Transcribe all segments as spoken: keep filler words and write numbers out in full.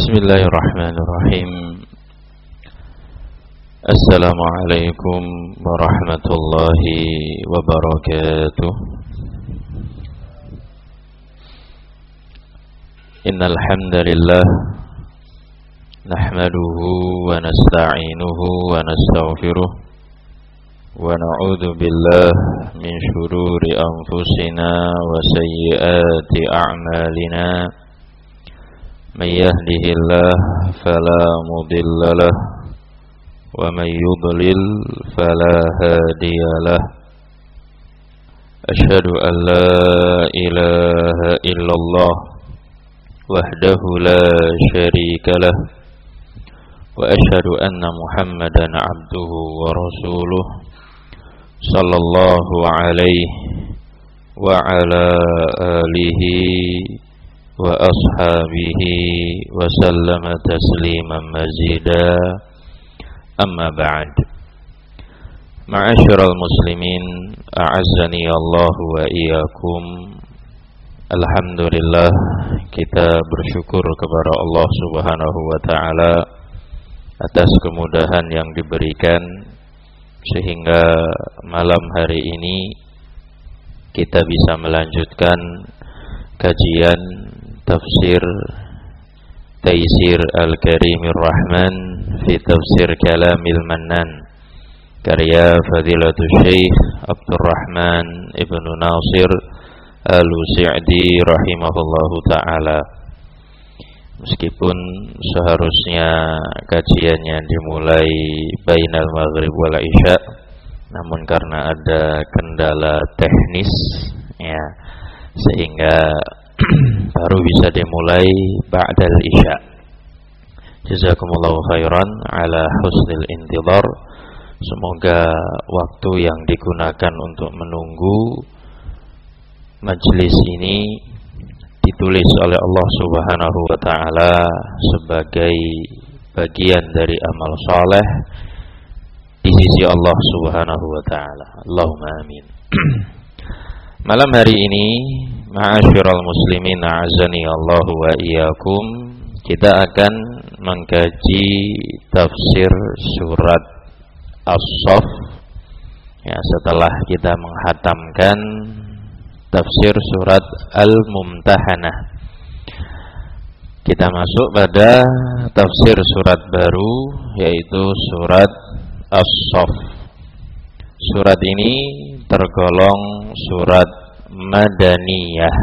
Bismillahirrahmanirrahim. Assalamualaikum warahmatullahi wabarakatuh. Innal hamdalillah nahmaduhu wa nasta'inuhu wa nastaghfiruh wa na'udzu billahi min shururi anfusina wa sayyiati a'malina. من يهده الله فلا مضل له ومن يضلل فلا هادي له أشهد أن لا إله إلا الله وحده لا شريك له وأشهد أن محمدا عبده ورسوله صلى الله عليه وعلى آله wa ashabihi wa sallama tasliman mazida. Amma ba'd. Ma'asyiral muslimin, a'azzani Allah wa iyyakum. Alhamdulillah, kita bersyukur kepada Allah Subhanahu wa taala atas kemudahan yang diberikan sehingga malam hari ini kita bisa melanjutkan kajian Tafsir Taisir Al-Karimir Rahman fi Tafsir Kalamil Mannan, karya Fadilatul Syekh Abdurrahman Ibnu Nasir Al-Sa'di rahimahullahu ta'ala. Meskipun seharusnya kajiannya dimulai bainal maghrib wal isya, namun karena ada kendala teknis ya, sehingga baru bisa dimulai ba'dal isya. Jazakumullahu khairan ala husnil intidhar. Semoga waktu yang digunakan untuk menunggu majelis ini ditulis oleh Allah Subhanahu wa taala sebagai bagian dari amal saleh di sisi Allah Subhanahu wa taala. Allahumma amin. Malam hari ini, ma'asyiral muslimin, a'azani Allah wa iyyakum, kita akan mengkaji tafsir surat As-Saff ya, setelah kita menghatamkan tafsir surat Al-Mumtahanah. Kita masuk pada tafsir surat baru, yaitu surat As-Saff. Surat ini tergolong surat Madaniyah.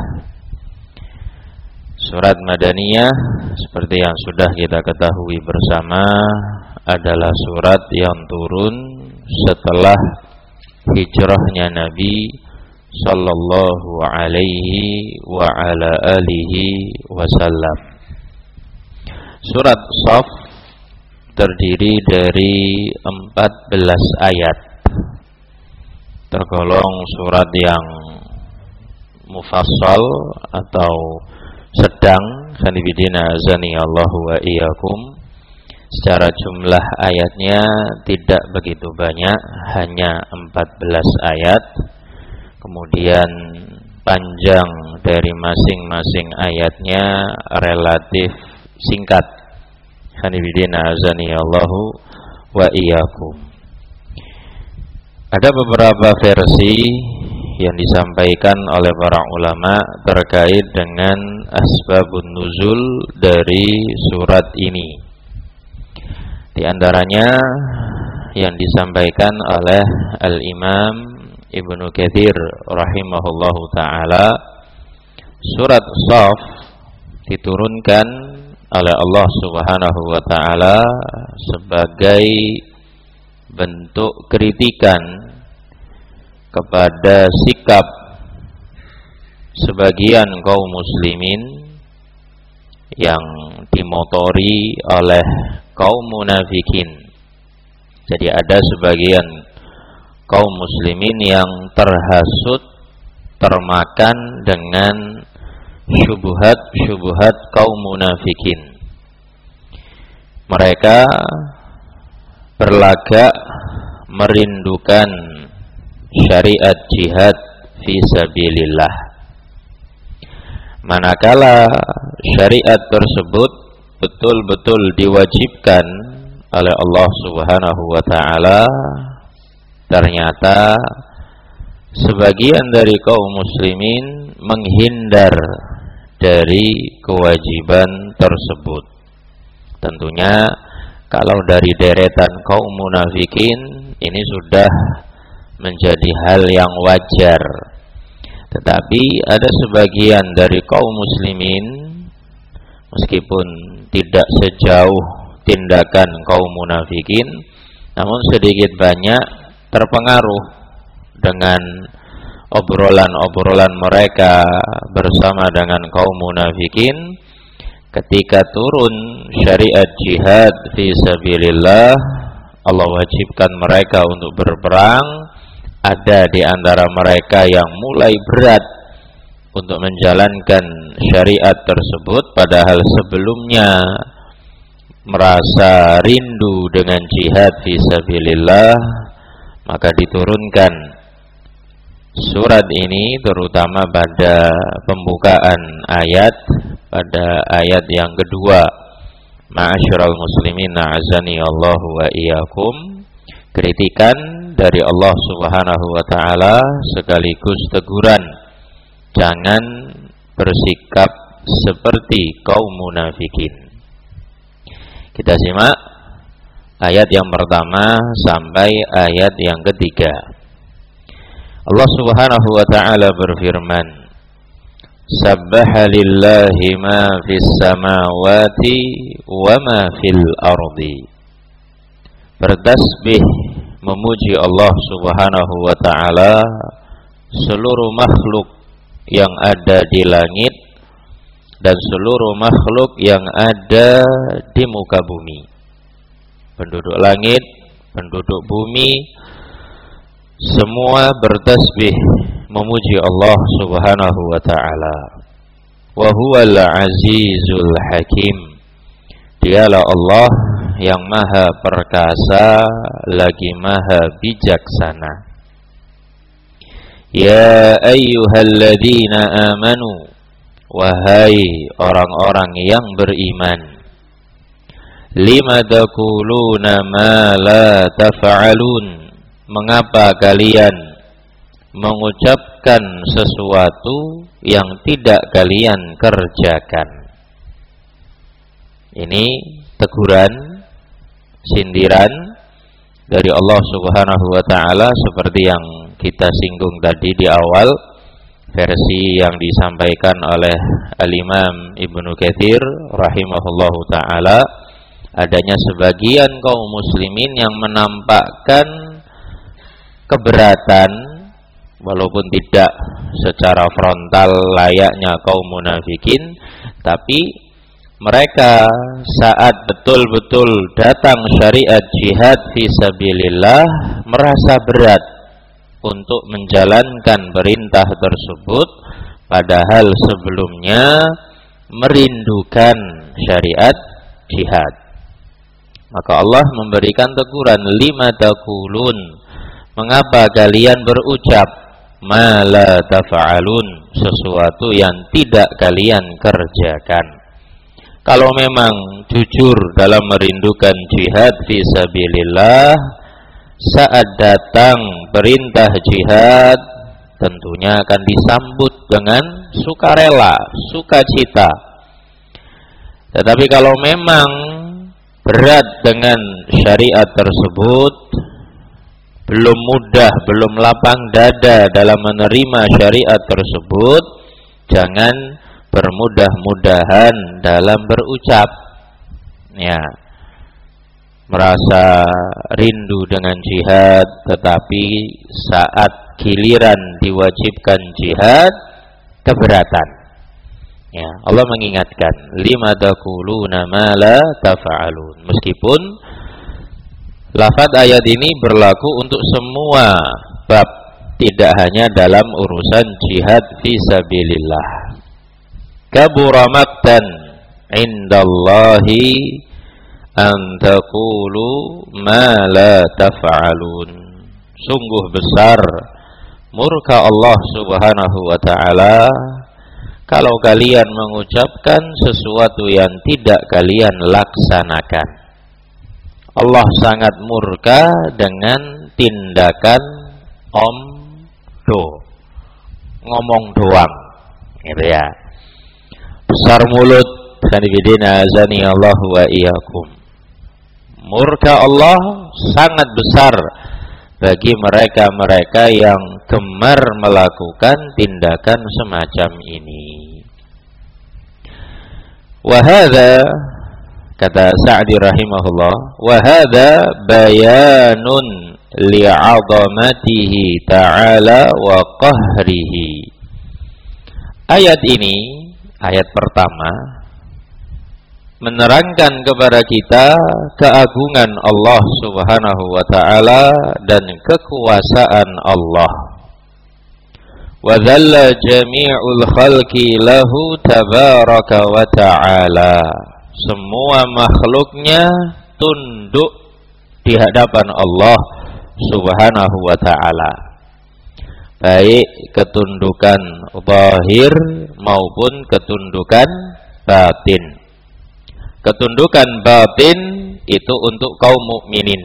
Surat Madaniyah, seperti yang sudah kita ketahui bersama, adalah surat yang turun setelah hijrahnya Nabi sallallahu alaihi wa ala alihi wasallam. Surat Saff terdiri dari empat belas ayat. Tergolong surat yang mufassal atau sedang, khanibidina azani Allahu wa iyyakum. Secara jumlah ayatnya tidak begitu banyak, hanya empat belas ayat. Kemudian panjang dari masing-masing ayatnya relatif singkat, khanibidina azani Allahu wa iyyakum. Ada beberapa versi yang disampaikan oleh para ulama terkait dengan asbabun nuzul dari surat ini. Di antaranya yang disampaikan oleh Al-Imam Ibnu Katsir rahimahullahu ta'ala, surat Saff diturunkan oleh Allah Subhanahu wa ta'ala sebagai bentuk kritikan kepada sikap sebagian kaum muslimin yang dimotori oleh kaum munafikin. Jadi ada sebagian kaum muslimin yang terhasut, termakan dengan syubhat-syubhat kaum munafikin. Mereka berlagak merindukan syariat jihad fi sabilillah, manakala syariat tersebut betul-betul diwajibkan oleh Allah Subhanahu wa taala, ternyata sebagian dari kaum muslimin menghindar dari kewajiban tersebut. Tentunya kalau dari deretan kaum munafikin ini sudah menjadi hal yang wajar. Tetapi ada sebagian dari kaum muslimin, meskipun tidak sejauh tindakan kaum munafikin, namun sedikit banyak terpengaruh dengan obrolan-obrolan mereka bersama dengan kaum munafikin ketika turun syariat jihad fi sabilillah. Allah wajibkan mereka untuk berperang. Ada di antara mereka yang mulai berat untuk menjalankan syariat tersebut, padahal sebelumnya merasa rindu dengan jihad fi sabilillah. Maka diturunkan surat ini terutama pada pembukaan ayat, pada ayat yang kedua, ma'asyiral muslimin a'azani Allahu wa iyyakum, kritikan dari Allah Subhanahu wa taala sekaligus teguran, jangan bersikap seperti kaum munafikin. Kita simak ayat yang pertama sampai ayat yang ketiga. Allah Subhanahu wa taala berfirman, Sabbaha lillahi ma fis samawati wa ma fil ardi. Bertasbih memuji Allah Subhanahu wa taala seluruh makhluk yang ada di langit dan seluruh makhluk yang ada di muka bumi. Penduduk langit, penduduk bumi, semua bertasbih memuji Allah Subhanahu wa taala. Wa huwal azizul hakim. Dialah Allah yang maha perkasa lagi maha bijaksana. Ya ayyuhalladzina amanu, wahai orang-orang yang beriman, lima taquluna ma la taf'alun, mengapa kalian mengucapkan sesuatu yang tidak kalian kerjakan? Ini teguran, sindiran dari Allah Subhanahu wa taala seperti yang kita singgung tadi di awal, versi yang disampaikan oleh Al-Imam Ibnu Katsir rahimahullahu taala, adanya sebagian kaum muslimin yang menampakkan keberatan walaupun tidak secara frontal layaknya kaum munafikin, tapi mereka saat betul-betul datang syariat jihad fi sabilillah merasa berat untuk menjalankan perintah tersebut, padahal sebelumnya merindukan syariat jihad. Maka Allah memberikan teguran, lima taqulun, mengapa kalian berucap ma la taf'alun, sesuatu yang tidak kalian kerjakan. Kalau memang jujur dalam merindukan jihad fi sabilillah, saat datang perintah jihad tentunya akan disambut dengan sukarela, sukacita. Tetapi kalau memang berat dengan syariat tersebut, belum mudah, belum lapang dada dalam menerima syariat tersebut, jangan bermudah-mudahan dalam berucap. Ya, merasa rindu dengan jihad, tetapi saat giliran diwajibkan jihad, keberatan. Ya, Allah mengingatkan, lima taquluna ma la taf'alun. Meskipun lafaz ayat ini berlaku untuk semua bab, tidak hanya dalam urusan jihad fi sabilillah. Kabura maqtan indallahi an taqulu ma la taf'alun. Sungguh besar murka Allah Subhanahu wa taala kalau kalian mengucapkan sesuatu yang tidak kalian laksanakan. Allah sangat murka dengan tindakan omdo, ngomong doang, gitu ya. Besar mulut, sanibidina azani Allah wa iyyakum. Murka Allah sangat besar bagi mereka-mereka yang gemar melakukan tindakan semacam ini. Wa hadza, kata Sa'di rahimahullah, wa hadza bayanun li'azamatihi ta'ala wa qahrihi. Ayat ini, ayat pertama, menerangkan kepada kita keagungan Allah Subhanahu wa ta'ala dan kekuasaan Allah. Wa dhalla jami'ul khalqi lahu tabaraka wa ta'ala. Semua makhluknya tunduk di hadapan Allah Subhanahu wa ta'ala, baik ketundukan zahir maupun ketundukan batin. Ketundukan batin itu untuk kaum mukminin.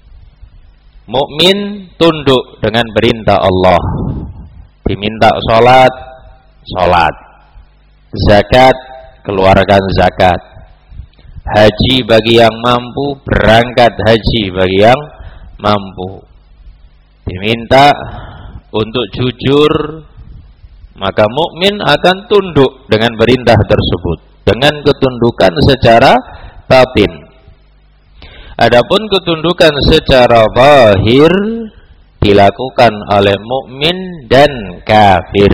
Mukmin tunduk dengan perintah Allah. Diminta sholat, sholat. Zakat, keluarkan zakat. Haji bagi yang mampu, berangkat haji bagi yang mampu. Diminta untuk jujur, maka mukmin akan tunduk dengan perintah tersebut dengan ketundukan secara batin. Adapun ketundukan secara zahir dilakukan oleh mukmin dan kafir.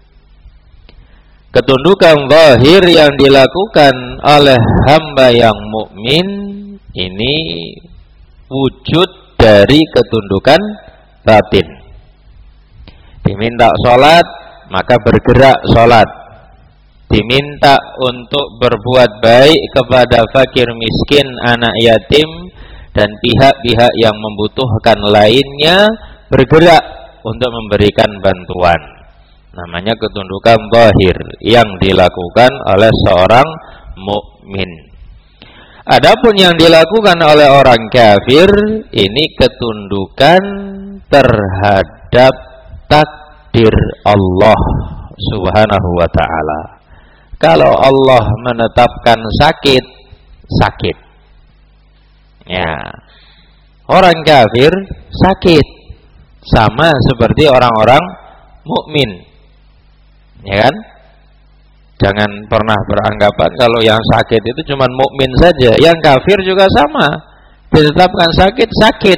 Ketundukan zahir yang dilakukan oleh hamba yang mukmin ini wujud dari ketundukan batin. Diminta sholat, maka bergerak sholat. Diminta untuk berbuat baik kepada fakir miskin, anak yatim, dan pihak-pihak yang membutuhkan lainnya, bergerak untuk memberikan bantuan. Namanya ketundukan zahir yang dilakukan oleh seorang mukmin. Adapun yang dilakukan oleh orang kafir, ini ketundukan terhadap takdir Allah Subhanahu wa ta'ala. Kalau Allah menetapkan sakit, sakit. Ya. Orang kafir sakit sama seperti orang-orang mukmin. Ya kan? Jangan pernah beranggapan kalau yang sakit itu cuma mukmin saja. Yang kafir juga sama. Ditetapkan sakit, sakit.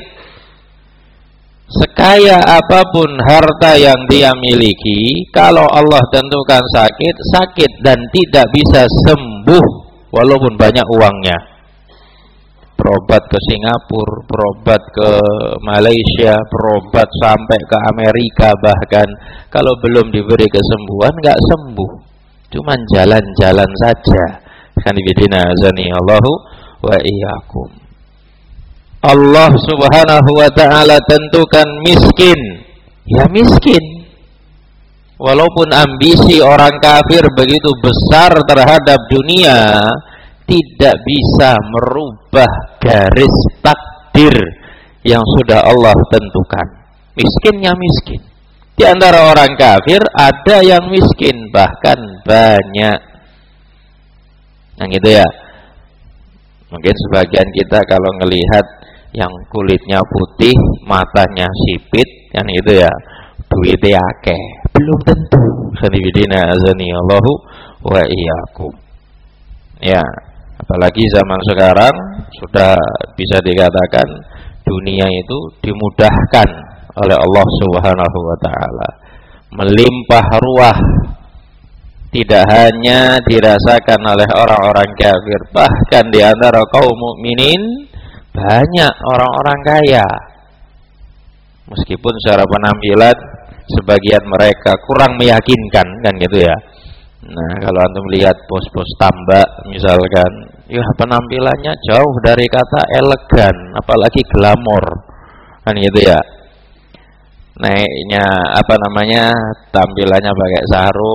Sekaya apapun harta yang dia miliki, kalau Allah tentukan sakit, sakit dan tidak bisa sembuh walaupun banyak uangnya. Berobat ke Singapura, berobat ke Malaysia, berobat sampai ke Amerika bahkan, kalau belum diberi kesembuhan nggak sembuh. Cuman jalan-jalan saja. Kan bidina azani Allahu wa iyyakum. Allah Subhanahu wa ta'ala tentukan miskin, ya miskin. Walaupun ambisi orang kafir begitu besar terhadap dunia, tidak bisa merubah garis takdir yang sudah Allah tentukan. Miskinnya miskin. Di antara orang kafir ada yang miskin, bahkan banyak. Yang itu ya. Mungkin sebagian kita kalau ngelihat yang kulitnya putih, matanya sipit, kan itu ya, duitnya akeh. Belum tentu. Khanibidina azani Allahu wa iyyakum. Ya, apalagi zaman sekarang sudah bisa dikatakan dunia itu dimudahkan oleh Allah Subhanahu wa ta'ala. Melimpah ruah. Tidak hanya dirasakan oleh orang-orang kafir, bahkan di antara kaum mukminin banyak orang-orang kaya. Meskipun secara penampilan sebagian mereka kurang meyakinkan, kan gitu ya. Nah, kalau antum lihat bos-bos tambak misalkan, ya penampilannya jauh dari kata elegan, apalagi glamor, kan gitu ya. Naiknya apa namanya, tampilannya pakai sarung,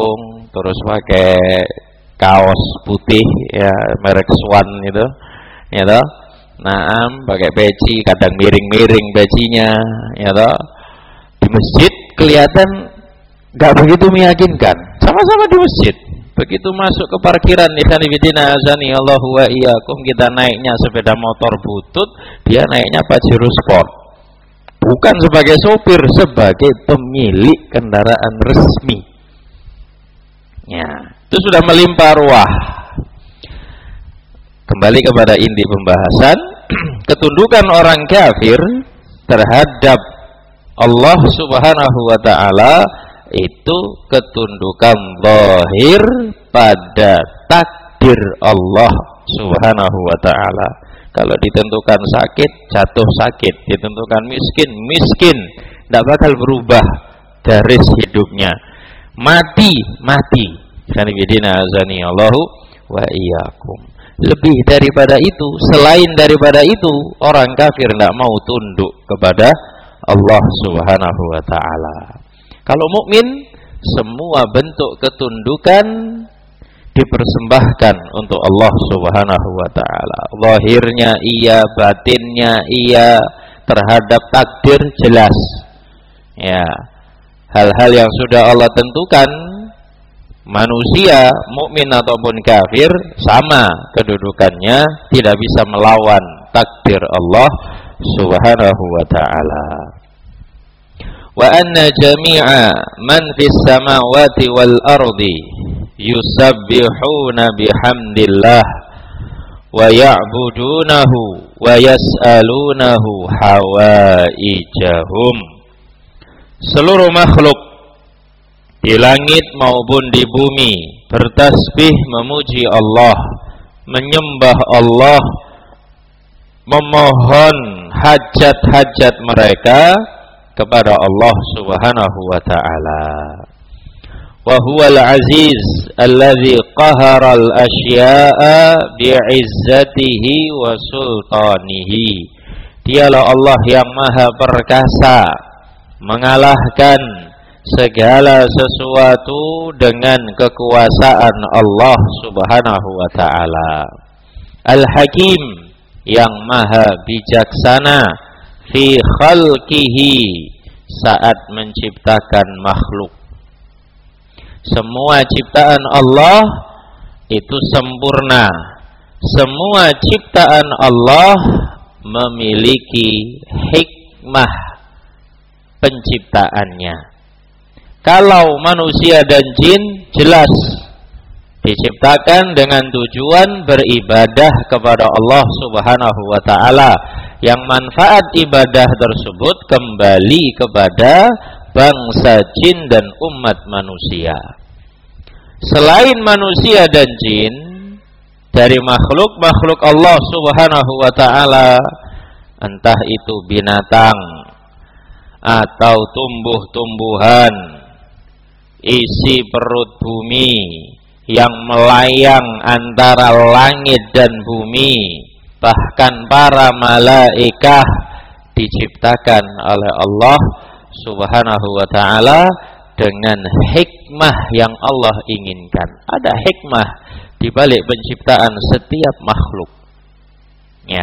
terus pakai kaos putih ya merek Swan itu, ya toh. Naam, pakai peci, kadang miring-miring pecinya, ya toh. Di masjid kelihatan nggak begitu meyakinkan. Sama-sama di masjid. Begitu masuk ke parkiran, ikhwan fillah azani Allahu wa iyyakum, kita naiknya sepeda motor butut, dia naiknya Pajero Sport. Bukan sebagai sopir, sebagai pemilik kendaraan resmi. Ya, itu sudah melimpah ruah. Kembali kepada inti pembahasan, ketundukan orang kafir terhadap Allah Subhanahu wa taala itu ketundukan zahir pada takdir Allah Subhanahu wa taala. Kalau ditentukan sakit, jatuh sakit, ditentukan miskin, miskin, tidak bakal berubah garis hidupnya. Mati, mati. Sanibidina azani Allahu wa iyyakum. Lebih daripada itu, selain daripada itu, orang kafir tidak mau tunduk kepada Allah Subhanahu wa taala. Kalau mukmin, semua bentuk ketundukan dipersembahkan untuk Allah Subhanahu wa taala. Zahirnya iya, batinnya iya, terhadap takdir jelas. Ya. Hal-hal yang sudah Allah tentukan, manusia mukmin ataupun kafir sama kedudukannya, tidak bisa melawan takdir Allah Subhanahu wa taala. Wa anna jami'a man fis samawati wal ardi yusabbihuna bihamdillah wa ya'budunahu wa yas'alunahu hawaijahum. Seluruh makhluk di langit maupun di bumi bertasbih memuji Allah, menyembah Allah, memohon hajat-hajat mereka kepada Allah Subhanahu wa taala. Wa huwal aziz alladzi qahara al-asya'a bi'izzatihi wa sultanihi. Dialah Allah yang maha perkasa, mengalahkan segala sesuatu dengan kekuasaan Allah Subhanahu wa taala. Al-Hakim, yang maha bijaksana, fi khalqihi, saat menciptakan makhluk. Semua ciptaan Allah itu sempurna. Semua ciptaan Allah memiliki hikmah penciptaannya. Kalau manusia dan jin jelas diciptakan dengan tujuan beribadah kepada Allah Subhanahu wa taala, yang manfaat ibadah tersebut kembali kepada bangsa jin dan umat manusia. Selain manusia dan jin, dari makhluk-makhluk Allah Subhanahu wa taala, entah itu binatang atau tumbuh-tumbuhan, isi perut bumi yang melayang antara langit dan bumi, bahkan para malaikah diciptakan oleh Allah Subhanahu wa taala dengan hikmah yang Allah inginkan. Ada hikmah di balik penciptaan setiap makhluk. Ya.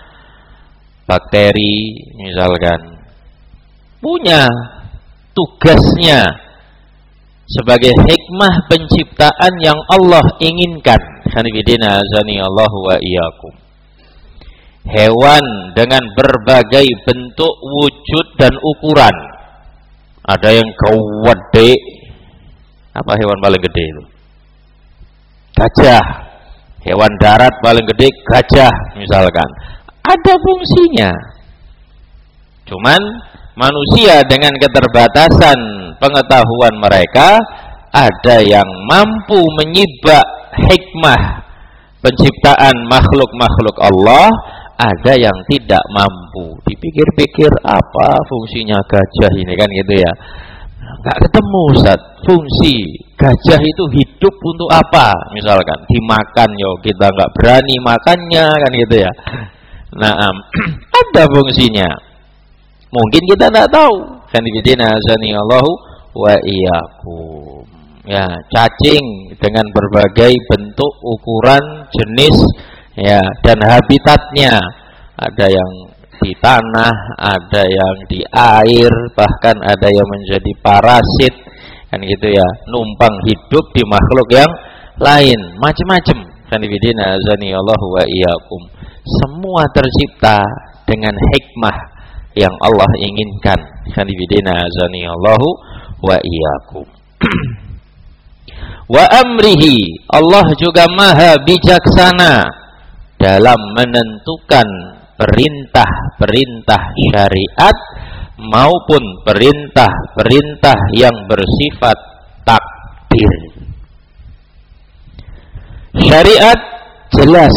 Bakteri misalkan punya tugasnya sebagai hikmah penciptaan yang Allah inginkan. Hanifidina azani Allahu wa iyyakum. Hewan dengan berbagai bentuk, wujud dan ukuran. Ada yang gede. Apa hewan paling gede itu? Gajah. Hewan darat paling gede gajah misalkan. Ada fungsinya. Cuman manusia dengan keterbatasan pengetahuan mereka, ada yang mampu menyibak hikmah penciptaan makhluk-makhluk Allah, ada yang tidak mampu. Dipikir-pikir apa fungsinya gajah ini, kan gitu ya. Nggak ketemu Ustaz, fungsi gajah itu hidup untuk apa? Misalkan dimakan, yo kita nggak berani makannya, kan gitu ya. Nah, um, ada fungsinya. Mungkin kita tidak tahu. Kan dibidina azani Allahu wa iyyakum. ya, cacing dengan berbagai bentuk, ukuran, jenis, ya, dan habitatnya. Ada yang di tanah, ada yang di air, bahkan ada yang menjadi parasit, kan gitu ya, numpang hidup di makhluk yang lain, macam-macam. Kanibidina azani Allahu wa iyyakum. Semua tercipta dengan hikmah yang Allah inginkan. Kanibidina azani Allahu wa iyyakum. Wa amrihi, Allah juga maha bijaksana dalam menentukan perintah-perintah syariat maupun perintah-perintah yang bersifat takdir. Syariat jelas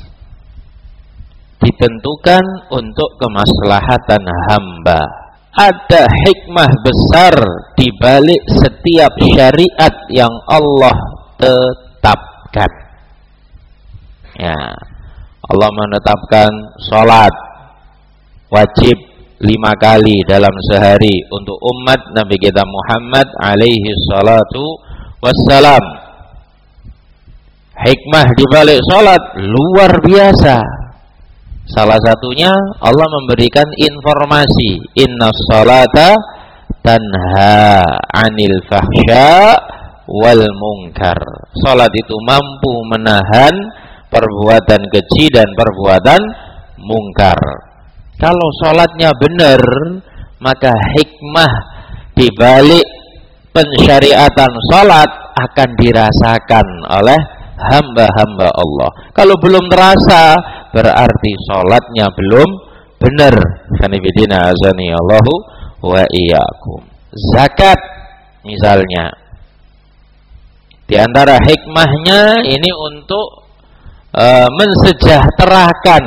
ditentukan untuk kemaslahatan hamba. Ada hikmah besar di balik setiap syariat yang Allah tetapkan. Ya, Allah menetapkan sholat wajib lima kali dalam sehari untuk umat Nabi kita Muhammad alaihi salatu wassalam. Hikmah di balik sholat luar biasa. Salah satunya Allah memberikan informasi, inna sholata tanha anil fahsya wal munkar. Sholat itu mampu menahan perbuatan keji dan perbuatan mungkar. Kalau sholatnya benar, maka hikmah di balik pensyariatan sholat akan dirasakan oleh hamba-hamba Allah. Kalau belum terasa, berarti sholatnya belum benar. Kanibidina azani Allahu wa iyyakum. Zakat misalnya, di antara hikmahnya ini untuk uh, mensejahterakan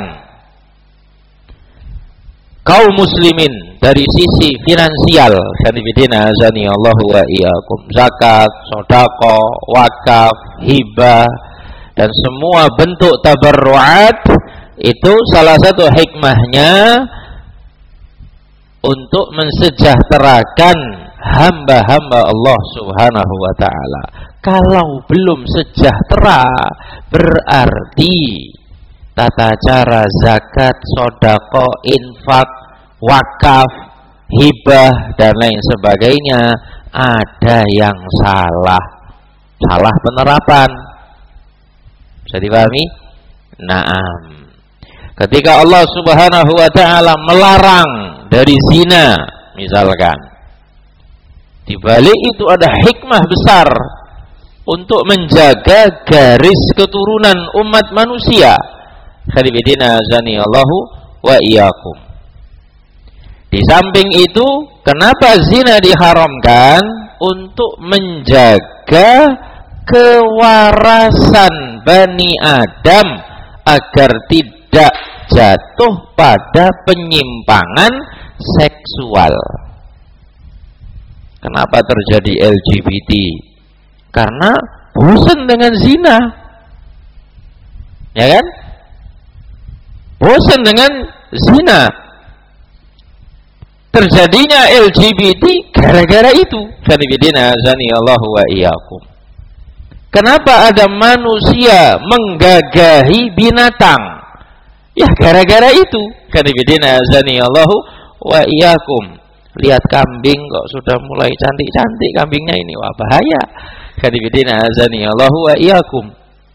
kaum muslimin dari sisi finansial. Kanibidina azani Allahu wa iyyakum. Zakat, sedekah, wakaf, hibah, dan semua bentuk tabarruat itu salah satu hikmahnya untuk mensejahterakan hamba-hamba Allah Subhanahu wa ta'ala. Kalau belum sejahtera, berarti tata cara zakat, sedekah, infak, wakaf, hibah, dan lain sebagainya ada yang salah. Salah penerapan. Bisa dipahami? Naam. Ketika Allah Subhanahu wa ta'ala melarang dari zina misalkan, di balik itu ada hikmah besar untuk menjaga garis keturunan umat manusia. Khalibidina azani Allahu wa iyyakum. Di samping itu, kenapa zina diharamkan? Untuk menjaga kewarasan Bani Adam agar tidak jatuh pada penyimpangan seksual. Kenapa terjadi L G B T? Karena bosan dengan zina, ya kan? Bosan dengan zina. Terjadinya L G B T gara-gara itu. Kanibidina azani Allahu wa iyyakum. Kenapa ada manusia menggagahi binatang? Ya gara-gara itu. Kanibidina azani Allahu wa iyyakum. Lihat kambing kok sudah mulai cantik-cantik kambingnya ini, wah bahaya. Kanibidina azani Allahu wa iyyakum.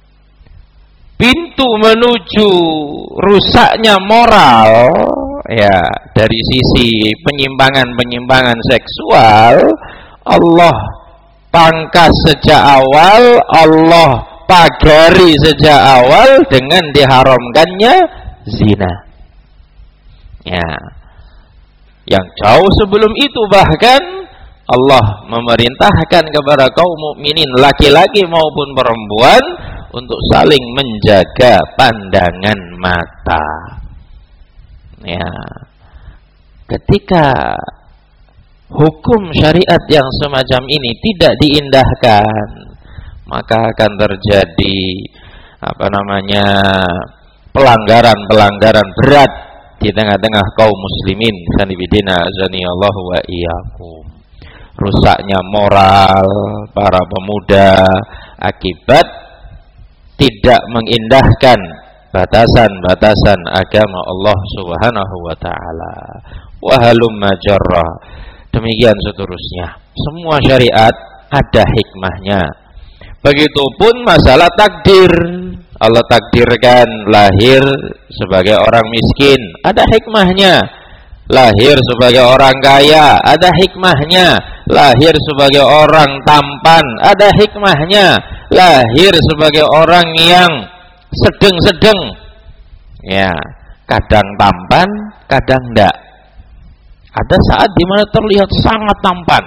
Pintu menuju rusaknya moral, ya, dari sisi penyimpangan-penyimpangan seksual, Allah pangkas sejak awal, Allah pagari sejak awal dengan diharamkannya zina. Ya, yang jauh sebelum itu bahkan Allah memerintahkan kepada kaum mukminin laki-laki maupun perempuan untuk saling menjaga pandangan mata. Ya, ketika hukum syariat yang semacam ini tidak diindahkan, maka akan terjadi apa namanya pelanggaran-pelanggaran berat di tengah-tengah kaum muslimin. Sanibidina azani Allahu wa iyyakum. rusaknya moral para pemuda akibat tidak mengindahkan batasan-batasan agama Allah Subhanahu wa taala. Wa halumma jarra. Demikian seterusnya. Semua syariat ada hikmahnya. Begitupun masalah takdir. Allah takdirkan lahir sebagai orang miskin, ada hikmahnya. Lahir sebagai orang kaya, ada hikmahnya. Lahir sebagai orang tampan, ada hikmahnya. Lahir sebagai orang yang sedeng-sedeng, ya, kadang tampan, kadang enggak. Ada saat dimana terlihat sangat tampan.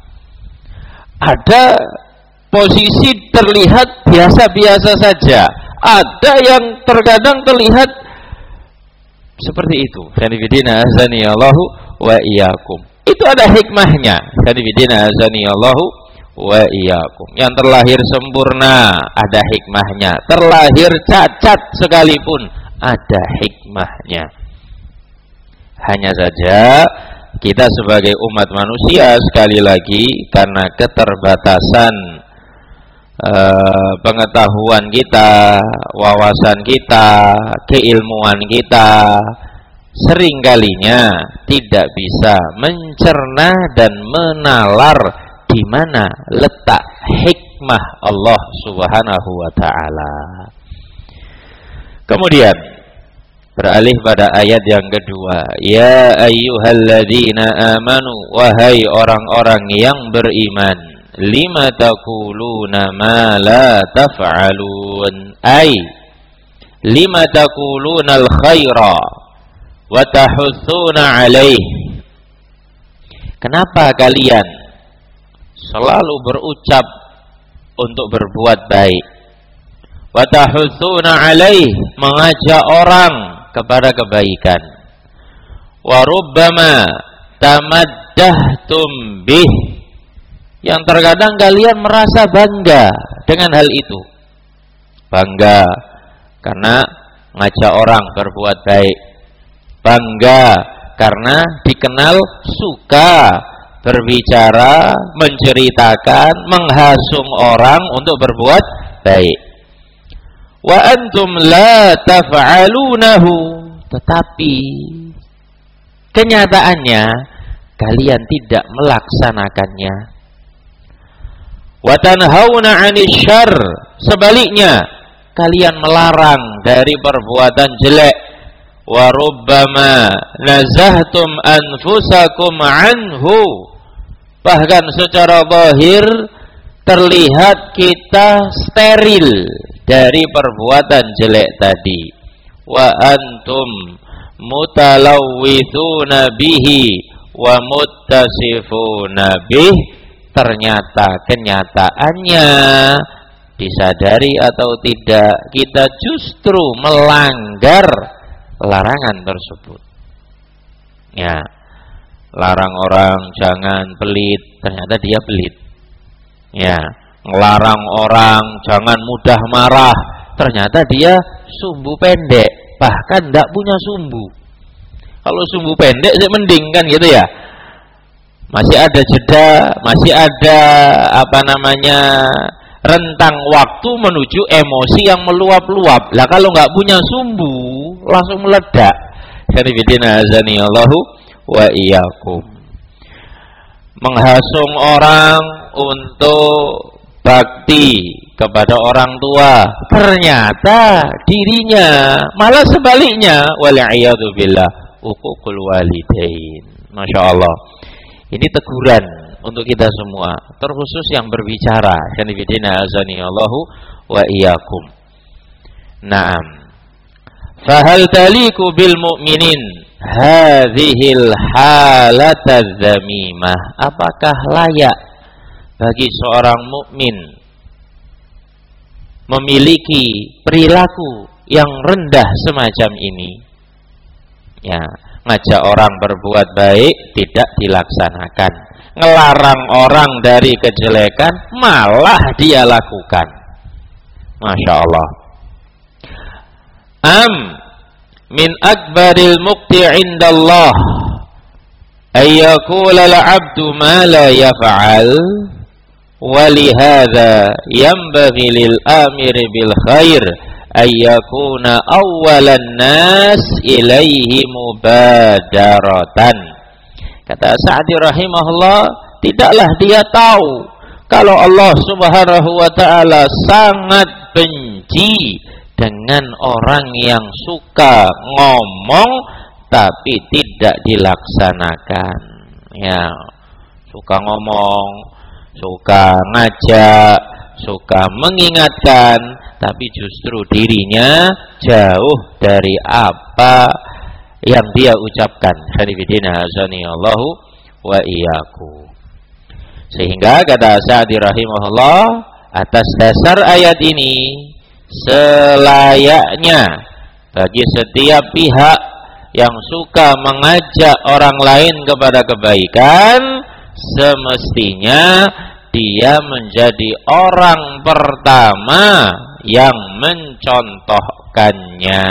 Ada posisi terlihat biasa-biasa saja. Ada yang terkadang terlihat seperti itu. Sanibidina azani Allahu wa iyyakum. Itu ada hikmahnya. Sanibidina azani Allahu wa iyyakum. Yang terlahir sempurna ada hikmahnya. Terlahir cacat sekalipun ada hikmahnya. Hanya saja kita sebagai umat manusia sekali lagi karena keterbatasan Uh, pengetahuan kita, wawasan kita, keilmuan kita, seringkalinya tidak bisa mencerna dan menalar di mana letak hikmah Allah Subhanahu wa taala. Kemudian beralih pada ayat yang kedua, ya ayyuhalladzina amanu, wahai orang-orang yang beriman, lima taquluna ma la taf'alun, ay lima taquluna al-khaira wa tahussuna alaih. Kenapa kalian selalu berucap untuk berbuat baik, wa tahussuna alaih, mengajak orang kepada kebaikan, wa rubbama tamaddahtum bih, yang terkadang kalian merasa bangga dengan hal itu. Bangga karena ngajak orang berbuat baik. Bangga karena dikenal suka berbicara, menceritakan, menghasung orang untuk berbuat baik. Wa antum la taf'alunahu, tetapi kenyataannya kalian tidak melaksanakannya. Wa tanhauna 'anil syarr, sebaliknya kalian melarang dari perbuatan jelek. Wa rubbama nazahtum anfusakum anhu, bahkan secara zahir terlihat kita steril dari perbuatan jelek tadi. Wa antum mutalawwithuna bihi wa muttasifuna bih, ternyata kenyataannya disadari atau tidak kita justru melanggar larangan tersebut. Ya, larang orang jangan pelit, ternyata dia pelit. Ya, ngelarang orang jangan mudah marah, ternyata dia sumbu pendek, bahkan tidak punya sumbu. Kalau sumbu pendek sih mending kan gitu ya. Masih ada jeda, masih ada apa namanya rentang waktu menuju emosi yang meluap-luap. Lah kalau nggak punya sumbu, langsung meledak. Sanibidina azani Allahu wa iyyakum. Menghasung orang untuk bakti kepada orang tua, ternyata dirinya malah sebaliknya. Wal'iyadu billah, uququl walidain. Masya Allah. Ini teguran untuk kita semua, terkhusus yang berbicara. Sanibidina azani Allahu wa iyyakum. Naam. Fahal taliku bil mu'minin hadhil halatadz dzamimah. Apakah layak bagi seorang mukmin memiliki perilaku yang rendah semacam ini? Ya, ngajak orang berbuat baik tidak dilaksanakan, ngelarang orang dari kejelekan malah dia lakukan. Masya Allah. Am min akbaril mukti indallah, ayyaqula al-'abdu ma la yaf'al wa lihadza yanbaghi lil amiri bil khair ayyakuna awwalan nas ilaihi mubadaratan. Kata Sa'di rahimahullah, tidaklah dia tahu kalau Allah Subhanahu wa taala sangat benci dengan orang yang suka ngomong tapi tidak dilaksanakan. Ya, suka ngomong, suka ngajak, suka mengingatkan, tapi justru dirinya jauh dari apa yang dia ucapkan. Hadifidina azanillahu wa iyyakum. Sehingga kata Sa'di rahimahullah, atas dasar ayat ini selayaknya bagi setiap pihak yang suka mengajak orang lain kepada kebaikan, semestinya dia menjadi orang pertama yang mencontohkannya.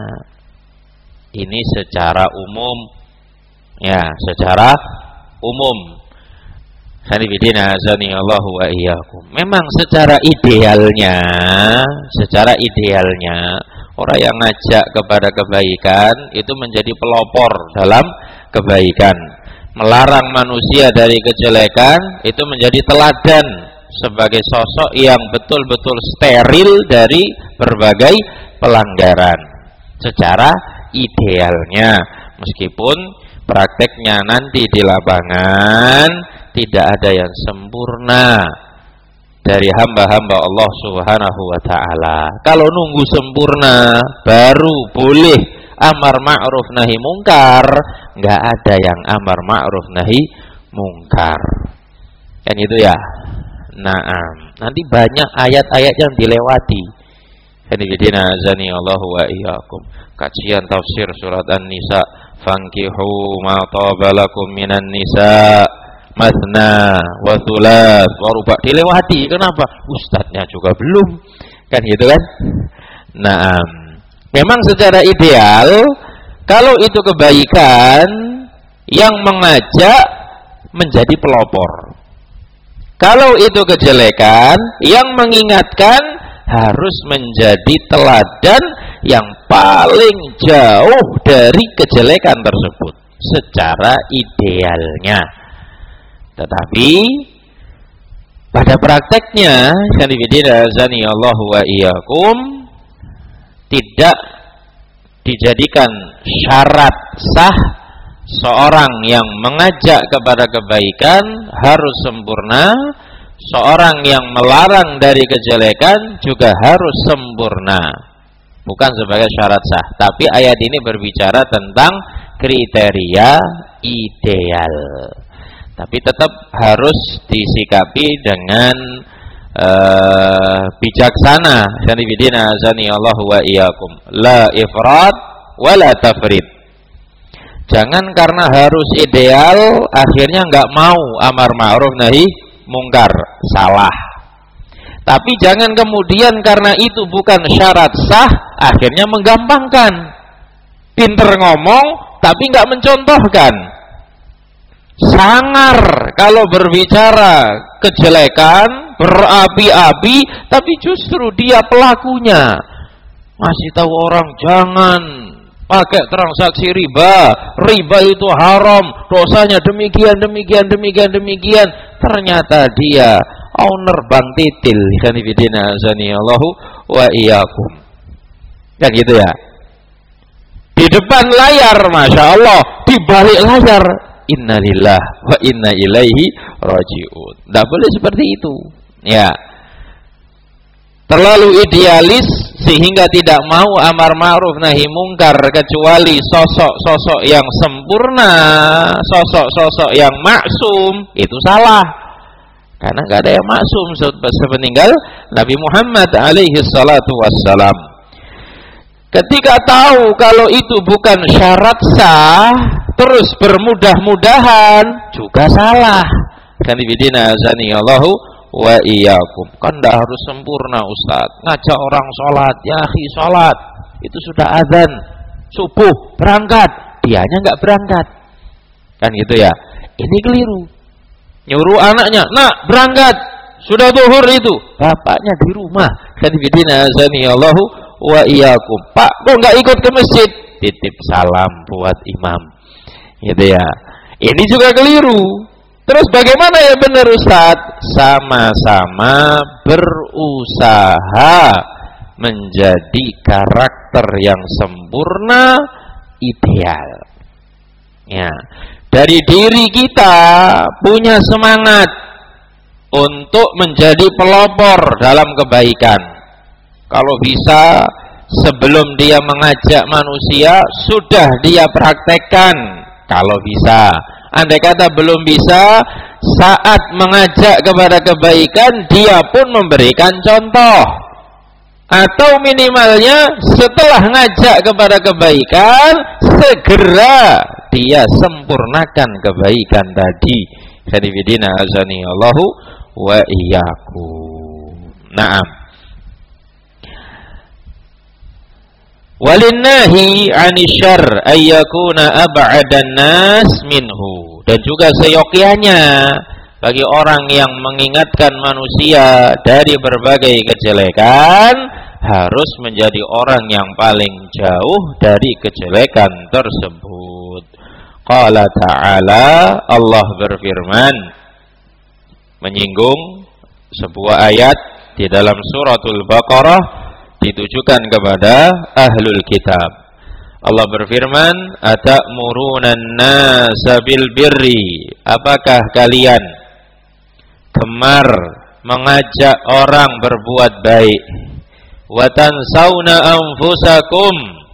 Ini secara umum, ya, secara umum. Hanifidina azani Allahu wa iyyakum. Memang secara idealnya, secara idealnya orang yang ngajak kepada kebaikan itu menjadi pelopor dalam kebaikan. Melarang manusia dari kejelekan itu menjadi teladan sebagai sosok yang betul-betul steril dari berbagai pelanggaran. Secara idealnya, meskipun prakteknya nanti di lapangan tidak ada yang sempurna dari hamba-hamba Allah Subhanahu wa ta'ala. Kalau nunggu sempurna baru boleh amar ma'ruf nahi mungkar, nggak ada yang amar ma'ruf nahi mungkar. Kan itu ya. Naam. Nanti banyak ayat-ayat yang dilewati. Hadifidina azani Allahu wa iyyakum. Kajian tafsir surat An-Nisa, fankihu ma tabalakum minan nisa masna wa thulath wa ruba', dilewati. Kenapa? Ustadznya juga belum. Kan gitu kan? Naam. Memang secara ideal kalau itu kebaikan yang mengajak menjadi pelopor. Kalau itu kejelekan yang mengingatkan harus menjadi teladan yang paling jauh dari kejelekan tersebut secara idealnya. Tetapi pada prakteknya, sanibidina azani Allahu wa iyyakum, tidak dijadikan syarat sah seorang yang mengajak kepada kebaikan harus sempurna, seorang yang melarang dari kejelekan juga harus sempurna. Bukan sebagai syarat sah, tapi ayat ini berbicara tentang kriteria ideal. Tapi tetap harus disikapi dengan uh, bijaksana. Sanibidina azani Allahu wa iyyakum. La ifrat wa la tafrid. Jangan karena harus ideal akhirnya nggak mau amar ma'ruf nahi mungkar, salah. Tapi jangan kemudian karena itu bukan syarat sah akhirnya menggampangkan. Pinter ngomong tapi nggak mencontohkan. Sangar kalau berbicara kejelekan, berapi-api, tapi justru dia pelakunya. Masih tahu orang jangan pakai transaksi riba, riba itu haram, dosanya demikian, demikian, demikian, demikian. Ternyata dia owner bank titil. Kanifidina azani Allahu wa iyyakum. Kan gitu ya. Di depan layar, masya Allah, di balik layar, innalillah wa inna ilaihi raji'un. Tidak boleh seperti itu. Ya. Terlalu idealis sehingga tidak mau amar ma'ruf nahi mungkar kecuali sosok-sosok yang sempurna, sosok-sosok yang maksum, itu salah. Karena nggak ada yang maksum sepeninggal Nabi Muhammad alaihi salatu wassalam. Ketika tahu kalau itu bukan syarat sah, terus bermudah-mudahan juga salah. Kanibidina azani Allahu wa iyyakum. Kan tidak harus sempurna Ustaz. Ngajak orang sholat, ya akhi sholat, itu sudah azan subuh berangkat, dianya nggak berangkat. Kan gitu ya. Ini keliru. Nyuruh anaknya, "Nak, berangkat. Sudah zuhur itu." Bapaknya di rumah. Kan bidina azani Allahu wa iyyakum. "Pak, kok enggak ikut ke masjid?" Titip salam buat imam. Gitu ya. Ini juga keliru. Terus bagaimana ya benar Ustaz? Sama-sama berusaha menjadi karakter yang sempurna, ideal. Ya, dari diri kita punya semangat untuk menjadi pelopor dalam kebaikan. Kalau bisa sebelum dia mengajak manusia sudah dia praktekkan. Kalau bisa, andai kata belum bisa, saat mengajak kepada kebaikan dia pun memberikan contoh. Atau minimalnya setelah ngajak kepada kebaikan, segera dia sempurnakan kebaikan tadi. Khadifidina azani Allahu wa iyyakum. Naam. Walinnahi 'anisyarr ayyakuna ab'adan nas minhu. Dan juga seyogyanya bagi orang yang mengingatkan manusia dari berbagai kejelekan harus menjadi orang yang paling jauh dari kejelekan tersebut. Qala ta'ala, Allah berfirman menyinggung sebuah ayat di dalam suratul Baqarah ditujukan kepada ahlul kitab. Allah berfirman, "Atamuruna an-nasa bil birri?" Apakah kalian gemar mengajak orang berbuat baik? Wa tansawna anfusakum,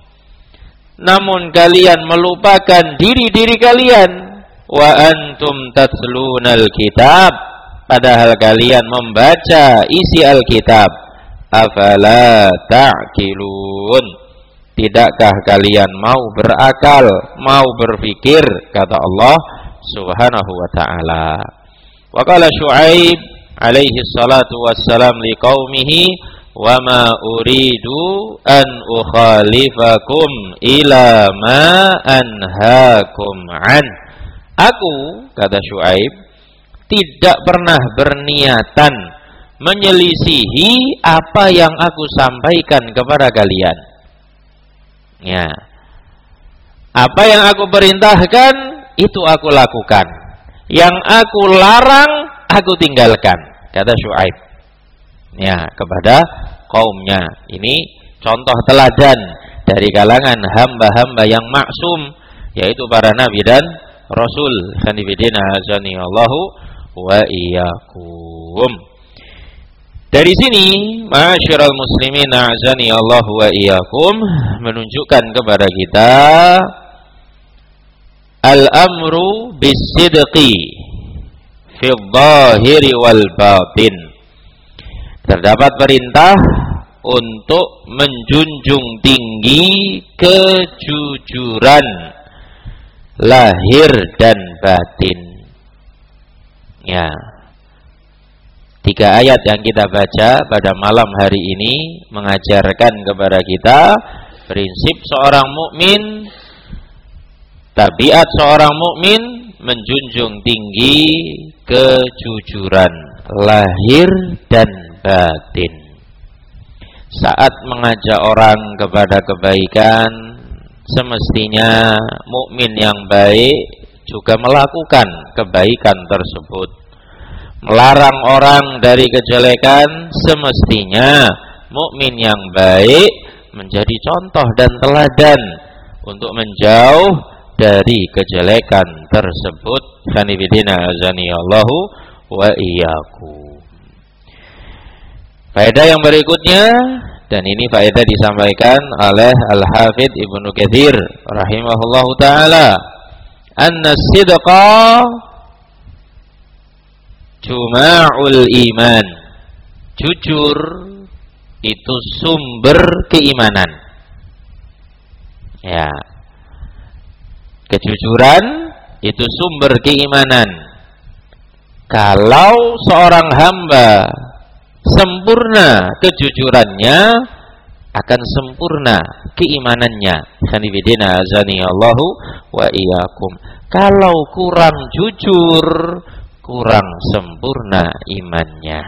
namun kalian melupakan diri-diri kalian. Wa antum tatlunal kitab, padahal kalian membaca isi Alkitab. Afala ta'qilun, tidakkah kalian mau berakal, mau berpikir? Kata Allah subhanahu wa ta'ala. Wa qala Syu'aib alaihi salatu wassalam liqaumihi, wa ma uridu an ukhalifakum ila ma anhaakum an. Aku, kata Syu'aib, tidak pernah berniatan menyelisihi apa yang aku sampaikan kepada kalian. Ya. Apa yang aku perintahkan itu aku lakukan. Yang aku larang aku tinggalkan, kata Syu'aib. Ya, kepada kaumnya. Ini contoh teladan dari kalangan hamba-hamba yang maksum, yaitu para nabi dan rasul. Khanifidina azani Allahu wa iyyakum. Dari sini, ma'asyiral muslimin a'zani Allah wa iyyakum, menunjukkan kepada kita al-amru bis-sidqi fi dhahiri wal batin. Terdapat perintah untuk menjunjung tinggi kejujuran lahir dan batin. Ya. Tiga ayat yang kita baca pada malam hari ini mengajarkan kepada kita prinsip seorang mukmin, tabiat seorang mukmin menjunjung tinggi kejujuran lahir dan batin. Saat mengajak orang kepada kebaikan, semestinya mukmin yang baik juga melakukan kebaikan tersebut. Melarang orang dari kejelekan, semestinya mukmin yang baik menjadi contoh dan teladan untuk menjauh dari kejelekan tersebut. Khanifidina azani Allahu wa iyyakum. Faedah yang berikutnya, dan ini faedah disampaikan oleh Al-Hafidz Ibnu Katsir rahimahullahu taala, anna sidqa juma'ul iman. Jujur itu sumber keimanan. Ya. Kejujuran itu sumber keimanan. Kalau seorang hamba sempurna kejujurannya, akan sempurna keimanannya. Khanifidina azani Allahu wa iyyakum. Kalau kurang jujur, kurang sempurna imannya.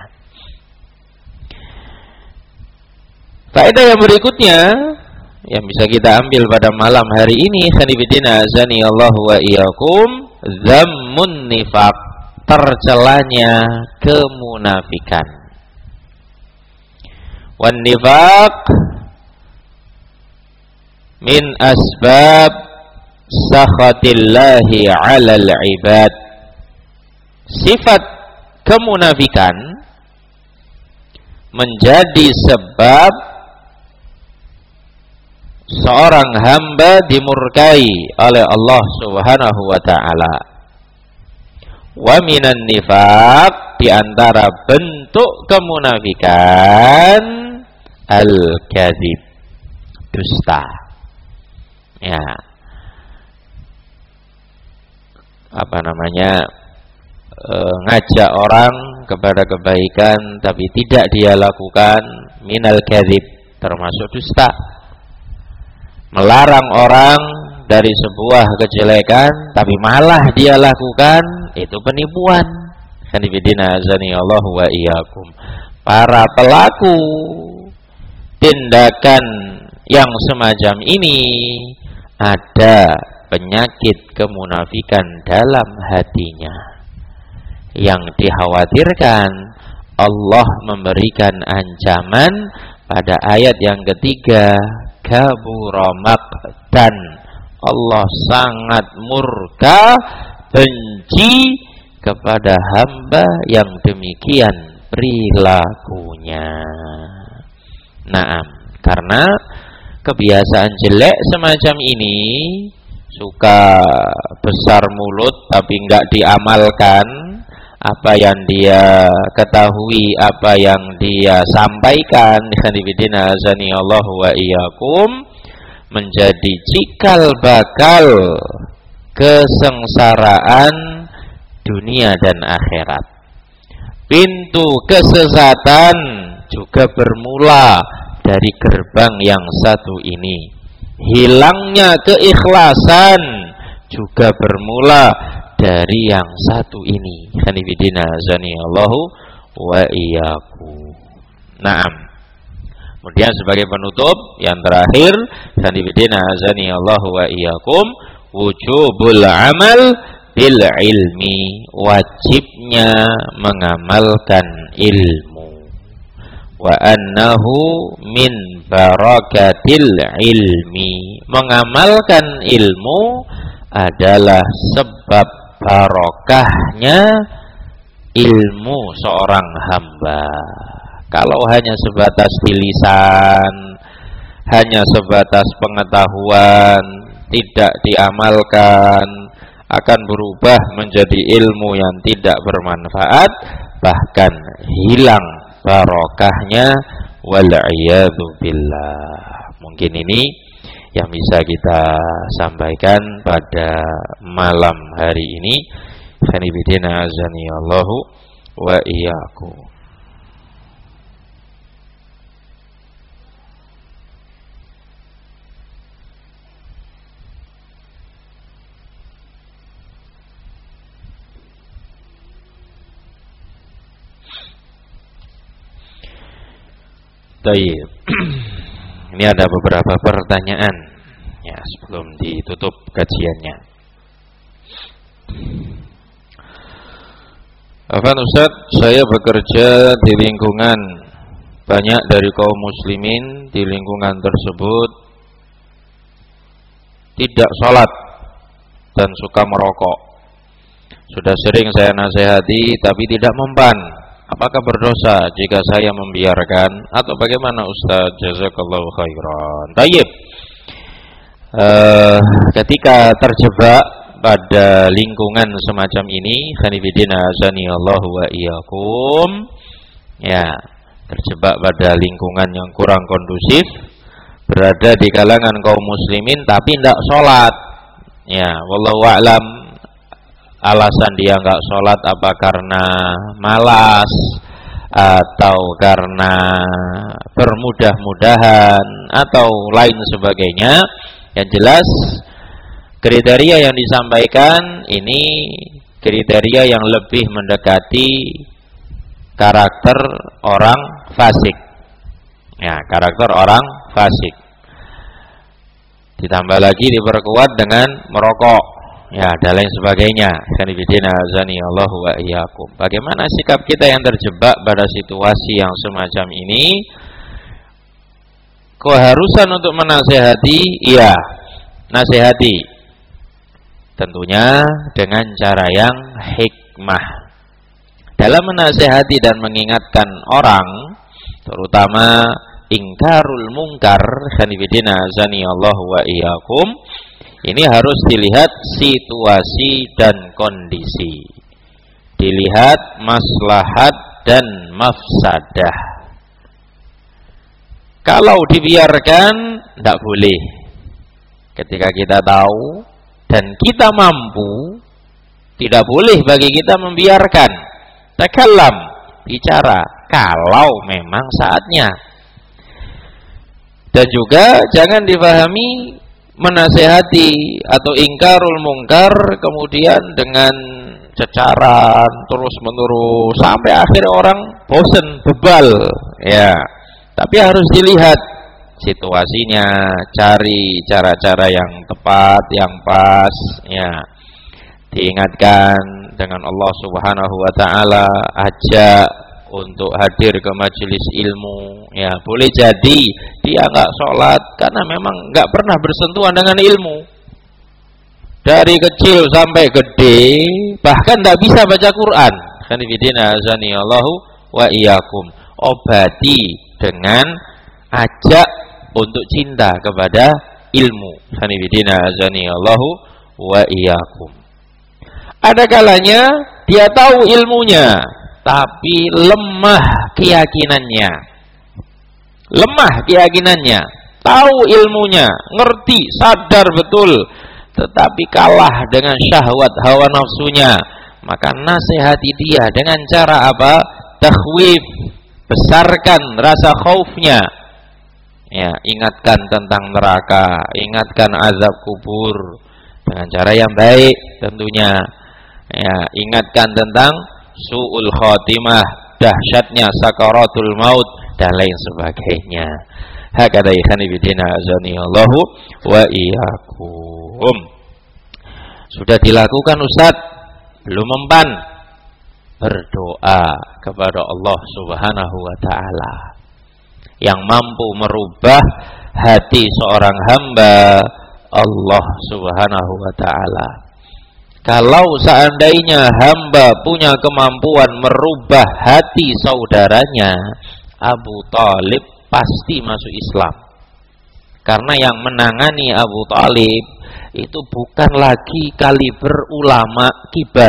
Faedah yang berikutnya yang bisa kita ambil pada malam hari ini, khanifidina azani Allah wa iyyakum, zammun nifaq, tercelanya kemunafikan. Wan nifaq min asbab sakhatillahi 'alal 'ibad. Sifat kemunafikan menjadi sebab seorang hamba dimurkai oleh Allah Subhanahu wa taala. Wa minan nifaq, di antara bentuk kemunafikan, al-kadzib, dusta. Ya. Apa namanya? E, ngajak orang kepada kebaikan tapi tidak dia lakukan, minal kadzib, termasuk dusta. Melarang orang dari sebuah kejelekan tapi malah dia lakukan, itu penipuan. Khanifidina azani Allah wa iyyakum. Para pelaku tindakan yang semacam ini ada penyakit kemunafikan dalam hatinya. Yang dikhawatirkan, Allah memberikan ancaman pada ayat yang ketiga, kabura maqtan, Allah sangat murka, benci kepada hamba yang demikian perilakunya. Naam, karena kebiasaan jelek semacam ini, suka besar mulut tapi enggak diamalkan, apa yang dia ketahui, apa yang dia sampaikan, khanifidina azani Allah wa iyyakum, menjadi cikal bakal kesengsaraan dunia dan akhirat. Pintu kesesatan juga bermula dari gerbang yang satu ini. Hilangnya keikhlasan juga bermula dari yang satu ini. Khanifidina azani Allahu wa iyyakum. Naam. Kemudian sebagai penutup yang terakhir, khanifidina azani Allahu wa iyyakum, wujubul amal bil ilmi, wajibnya mengamalkan ilmu. Wa annahu min barakatil ilmi, mengamalkan ilmu adalah sebab barokahnya ilmu seorang hamba. Kalau hanya sebatas di lisan, hanya sebatas pengetahuan, tidak diamalkan, akan berubah menjadi ilmu yang tidak bermanfaat, bahkan hilang barokahnya, wal'iyadu billah. Mungkin ini yang bisa kita sampaikan pada malam hari ini. Khanifidina azani Allahu wa iyyakum. Baik. Ini ada beberapa pertanyaan ya sebelum ditutup kajiannya. Afwan Ustaz, saya bekerja di lingkungan banyak dari kaum muslimin. Di lingkungan tersebut tidak sholat dan suka merokok. Sudah sering saya nasihati tapi tidak mempan. Apakah berdosa jika saya membiarkan atau bagaimana Ustaz? Jazakallahu khairan. Tayyib. Uh, ketika terjebak pada lingkungan semacam ini, khanifidina azani Allahu wa iyyakum, ya, terjebak pada lingkungan yang kurang kondusif, berada di kalangan kaum muslimin tapi tidak sholat. Ya, wallahu a'lam. Alasan dia enggak sholat apa karena malas atau karena bermudah-mudahan atau lain sebagainya. Yang jelas, kriteria yang disampaikan ini kriteria yang lebih mendekati karakter orang fasik. Ya, karakter orang fasik. Ditambah lagi diperkuat dengan merokok, ya, dan lain sebagainya. Sanibidina azani Allahu wa iyyakum. Bagaimana sikap kita yang terjebak pada situasi yang semacam ini? Keharusan untuk menasehati, iya, nasihati. Tentunya dengan cara yang hikmah. Dalam menasihati dan mengingatkan orang, terutama ingkarul mungkar, sanibidina azani Allahu wa iyyakum, ini harus dilihat situasi dan kondisi. Dilihat maslahat dan mafsadah. Kalau dibiarkan, tidak boleh. Ketika kita tahu dan kita mampu, tidak boleh bagi kita membiarkan. Takallam, bicara, kalau memang saatnya. Dan juga jangan difahami menasehati atau ingkarul mungkar kemudian dengan cecaran terus menerus sampai akhir orang bosen, bebal, ya. Tapi harus dilihat situasinya, cari cara-cara yang tepat, yang pas, ya. Diingatkan dengan Allah Subhanahu wa taala, ajak untuk hadir ke majelis ilmu, ya. Boleh jadi dia enggak sholat karena memang enggak pernah bersentuhan dengan ilmu. Dari kecil sampai gede bahkan enggak bisa baca Quran. Kanifidina azani Allahu wa iyyakum. Obati dengan ajak untuk cinta kepada ilmu. Sanibidina azani Allahu wa iyyakum. Ada kalanya dia tahu ilmunya tapi lemah keyakinannya. Lemah keyakinannya, tahu ilmunya, ngerti, sadar betul, tetapi kalah dengan syahwat hawa nafsunya. Maka nasihati dia dengan cara apa? Takhwif, besarkan rasa khaufnya. Ya, ingatkan tentang neraka, ingatkan azab kubur dengan cara yang baik tentunya. Ya, ingatkan tentang su'ul khatimah, dahsyatnya sakaratul maut dan lain sebagainya. Hakada ikhwanifidina azani Allahu wa iyyakum. Sudah dilakukan Ustaz? Belum mempan. Berdoa kepada Allah Subhanahu wa taala yang mampu merubah hati seorang hamba Allah Subhanahu wa taala. Kalau seandainya hamba punya kemampuan merubah hati saudaranya, Abu Thalib pasti masuk Islam. Karena yang menangani Abu Thalib itu bukan lagi kaliber ulama kibar,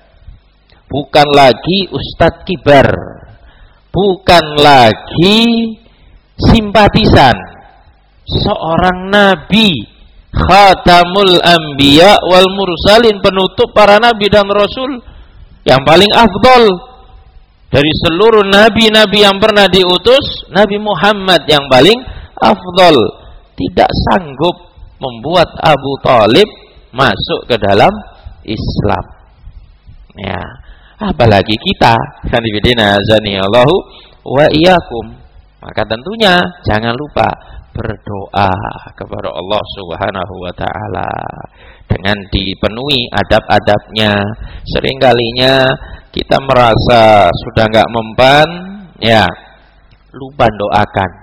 bukan lagi ustadz kibar, bukan lagi simpatisan, seorang nabi, khatamul anbiya wal mursalin, penutup para nabi dan rasul yang paling afdol dari seluruh nabi-nabi yang pernah diutus. Nabi Muhammad yang paling afdol tidak sanggup membuat Abu Thalib masuk ke dalam Islam, ya, apalagi kita. Sanibidina azani Allahu wa iyyakum. Maka tentunya jangan lupa berdoa kepada Allah Subhanahu wa taala dengan dipenuhi adab-adabnya. Seringkalinya kita merasa sudah enggak mempan, ya, lupa doakan.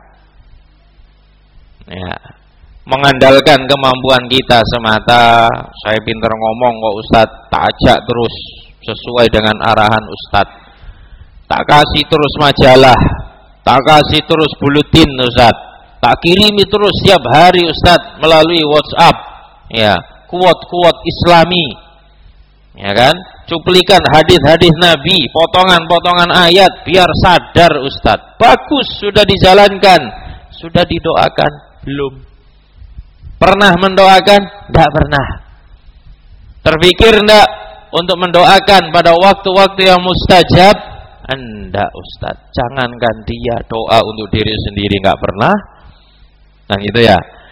Ya, mengandalkan kemampuan kita semata. Saya pintar ngomong kok Ustaz, tak ajak terus sesuai dengan arahan Ustaz. Tak kasih terus majalah, tak kasih terus buletin Ustaz. Tak kirimi terus setiap hari Ustaz melalui WhatsApp, ya, kuat-kuat Islami, ya kan, cuplikan hadis-hadis Nabi, potongan-potongan ayat, biar sadar Ustaz. Bagus, sudah dijalankan, sudah didoakan, belum? Pernah mendoakan? Tidak pernah. Terpikir tidak untuk mendoakan pada waktu-waktu yang mustajab? Enggak Ustaz. Jangankan dia, doa untuk diri sendiri nggak pernah. Nah gitu ya.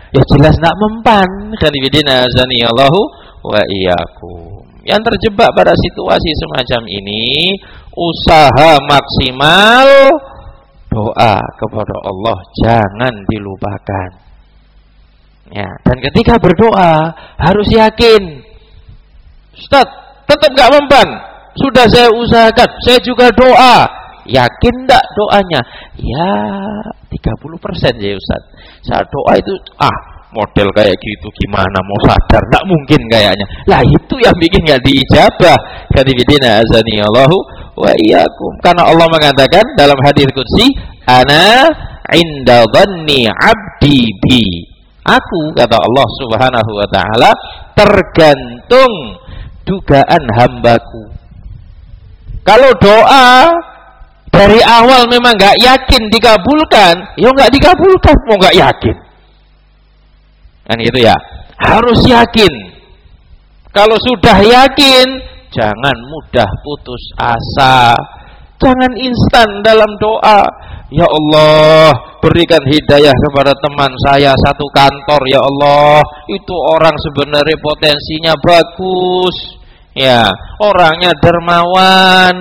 Ya jelas tidak mempan. Khanifidina azani Allahu wa iyyakum. Yang terjebak pada situasi semacam ini, usaha maksimal, doa kepada Allah jangan dilupakan. Ya, dan ketika berdoa harus yakin. Ustaz, tetap gak mempan. Sudah saya usahakan, saya juga doa. Yakin enggak doanya? Ya, tiga puluh persen ya Ustaz. Saya doa itu, ah, model kayak gitu gimana mau sadar? Enggak mungkin kayaknya. Lah itu yang bikin enggak diijabah. Kadibidina azani Allahu wa iyyakum. Karena Allah mengatakan dalam hadis qudsi, ana inda dhanni 'abdi bi. Aku, kata Allah Subhanahu wa taala, tergantung dugaan hambaku. Kalau doa dari awal memang nggak yakin dikabulkan, ya nggak dikabulkan, mau nggak yakin, kan gitu ya. Harus yakin. Kalau sudah yakin, jangan mudah putus asa, jangan instan dalam doa. Ya Allah, berikan hidayah kepada teman saya satu kantor. Ya Allah, itu orang sebenarnya potensinya bagus, ya, orangnya dermawan,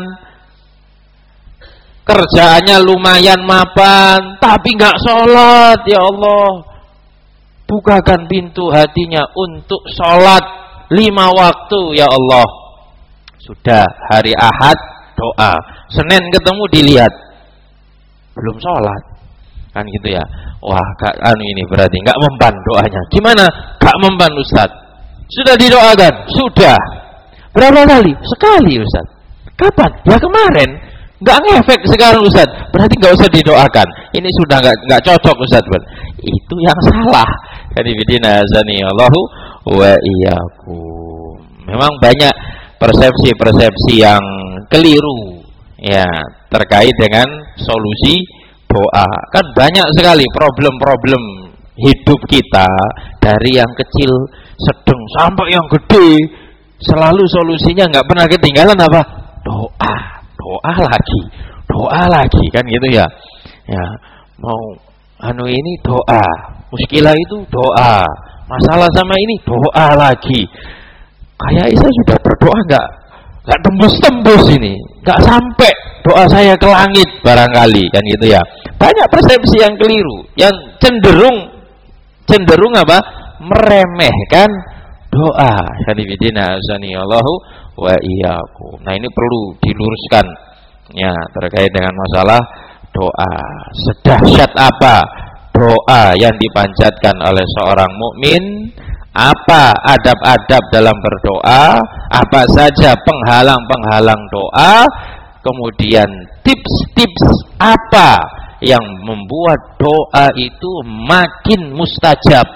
kerjaannya lumayan mapan, tapi nggak sholat. Ya Allah, bukakan pintu hatinya untuk sholat lima waktu. Ya Allah, sudah hari Ahad doa, Senin ketemu dilihat belum sholat, kan gitu ya. Wah, kak, anu ini berarti nggak mempan doanya. Gimana? Nggak mempan Ustaz? Sudah didoakan? Sudah. Berapa kali? Sekali Ustaz. Kapan? Ya kemarin. Nggak ngefek sekarang Ustaz, berarti nggak usah didoakan. Ini sudah nggak nggak cocok Ustaz. Itu yang salah. Kadibidina azani Allahu wa iyyakum. Memang banyak persepsi-persepsi yang keliru, ya, terkait dengan solusi doa. Kan banyak sekali problem-problem hidup kita, dari yang kecil, sedang sampai yang gede. Selalu solusinya nggak pernah ketinggalan apa? Doa. Doa lagi, doa lagi, kan gitu ya. Ya, mau anu ini doa, muskilah itu doa, masalah sama ini doa lagi. Kayak saya sudah berdoa nggak, nggak tembus-tembus ini, nggak sampai doa saya ke langit barangkali, kan gitu ya. Banyak persepsi yang keliru, yang cenderung cenderung apa? Meremehkan doa. Hadibidina azani Allahu wa iyyakum. Nah, ini perlu diluruskan, ya, terkait dengan masalah doa. Sedahsyat apa doa yang dipanjatkan oleh seorang mukmin? Apa adab-adab dalam berdoa? Apa saja penghalang-penghalang doa? Kemudian tips-tips apa yang membuat doa itu makin mustajab?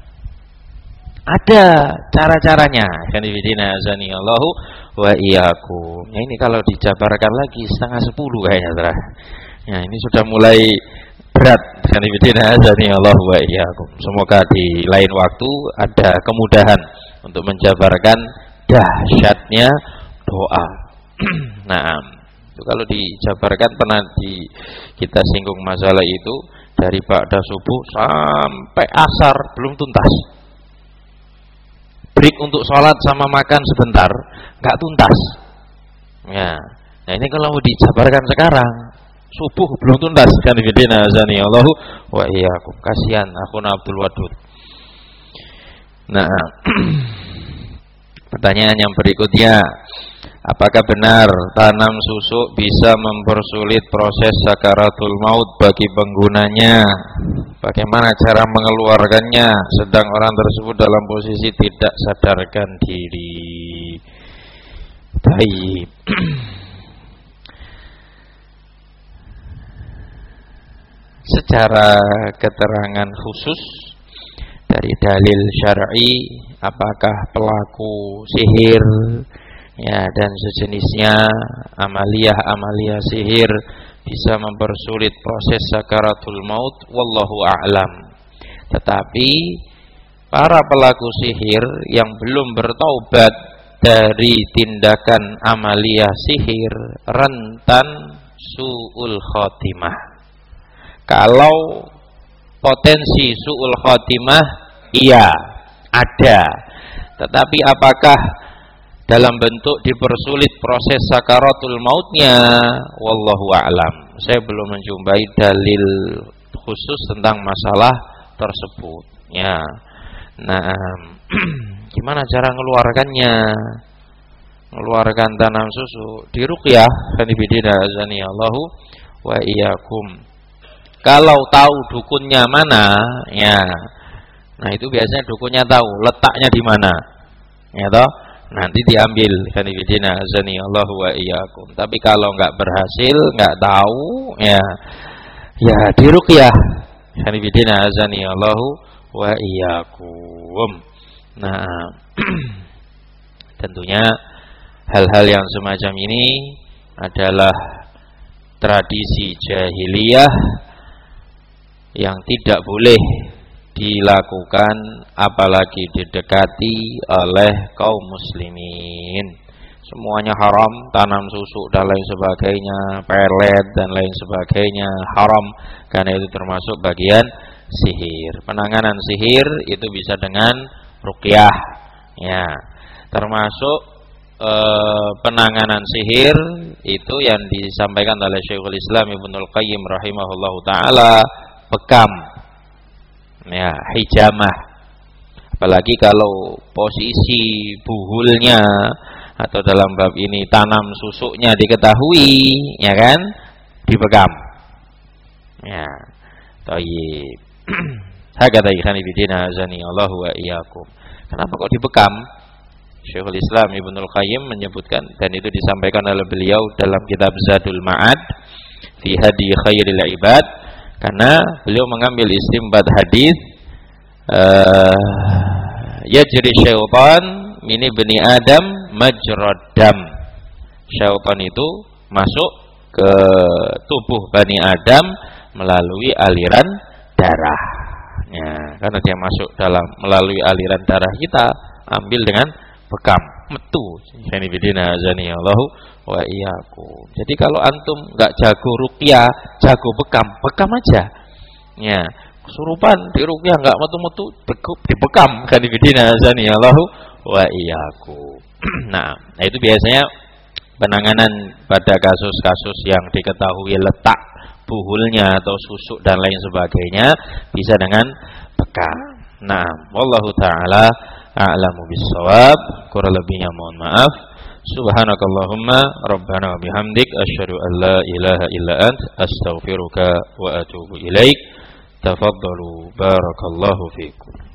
Ada cara-caranya. Kanifidina azani Allahu wa iyyakum. Ya, ini kalau dijabarkan lagi setengah sepuluh kayaknya, terah. Ya, ini sudah mulai berat. Kanifidina azani Allahu wa iyyakum. Semoga di lain waktu ada kemudahan untuk menjabarkan dahsyatnya doa. Nah, itu kalau dijabarkan, pernah di kita singgung masalah itu, dari ba'da subuh sampai asar belum tuntas. Break untuk sholat sama makan sebentar, nggak tuntas. Ya, nah ini kalau mau dijabarkan sekarang, subuh belum tuntas. Kan bidina azani Allahu wa iyyakum. Kasihan akhuna Abdul Wadud. Nah, pertanyaan yang berikutnya, apakah benar tanam susuk bisa mempersulit proses sakaratul maut bagi penggunanya? Bagaimana cara mengeluarkannya sedang orang tersebut dalam posisi tidak sadarkan diri? Baik. Secara keterangan khusus dari dalil syar'i, apakah pelaku sihir, ya, dan sejenisnya, amaliyah-amaliyah sihir bisa mempersulit proses sakaratul maut, wallahu a'lam. Tetapi para pelaku sihir yang belum bertaubat dari tindakan amaliyah sihir rentan su'ul khotimah. Kalau potensi su'ul khotimah Iya, ada. Tetapi apakah dalam bentuk dipersulit proses sakaratul mautnya? Wallahu a'lam. Saya belum menjumpai dalil khusus tentang masalah tersebut. Ya. Nah, gimana cara ngeluarkannya? Mengeluarkan tanam susu di ruqyah kanibidina azani Allahu wa iyyakum. Kalau tahu dukunnya mana, ya. Nah, itu biasanya dukunnya tahu letaknya di mana. Ya toh? Nanti diambil kanibidina azani Allahu wa iyyakum. Tapi kalau enggak berhasil, enggak tahu, ya ya di ruqyah kanibidina azani Allahu wa iyyakum. Nah, tentunya hal-hal yang semacam ini adalah tradisi jahiliyah yang tidak boleh dilakukan apalagi didekati oleh kaum muslimin. Semuanya haram, tanam susu dan lain sebagainya, pelet dan lain sebagainya haram karena itu termasuk bagian sihir. Penanganan sihir itu bisa dengan ruqyah, ya. Termasuk E, penanganan sihir itu yang disampaikan oleh Syekhul Islam Ibnul Qayyim rahimahullahu taala, bekam, ya, hijamah. Apalagi kalau posisi buhulnya atau dalam bab ini tanam susuknya diketahui, ya kan, dibekam. Ya, thayyib. Hakadha ikhwani bidina azani Allahu wa iyyakum. Kenapa kok dibekam? Syekhul Islam Ibnul Qayyim menyebutkan, dan itu disampaikan oleh beliau dalam kitab Zadul Ma'ad fi Hadi Khairil Ibad, karena beliau mengambil istimbat hadis uh, yajri syaitan min ibni Adam majrad dam. Syaitan itu masuk ke tubuh Bani Adam melalui aliran darah. Ya, karena dia masuk dalam melalui aliran darah kita, ambil dengan bekam, metu. Yani bidina azani Allahu wa iyyakum. Jadi kalau antum enggak jago ruqyah, jago bekam, bekam aja. Ya, kesurupan di ruqyah enggak metu-metu, dibekam. Yani bidina azani Allahu wa iyyakum. Nah, nah itu biasanya penanganan pada kasus-kasus yang diketahui letak buhulnya atau susuk dan lain sebagainya bisa dengan bekam. Nah, wallahu taala a'lamu bis-shawab. Kurang lebihnya mohon maaf. Subhanakallahumma rabbana wa bihamdik asyhadu an la ilaha illa ant astaghfiruka wa atubu ilaik. Tafaddalu barakallahu fikum.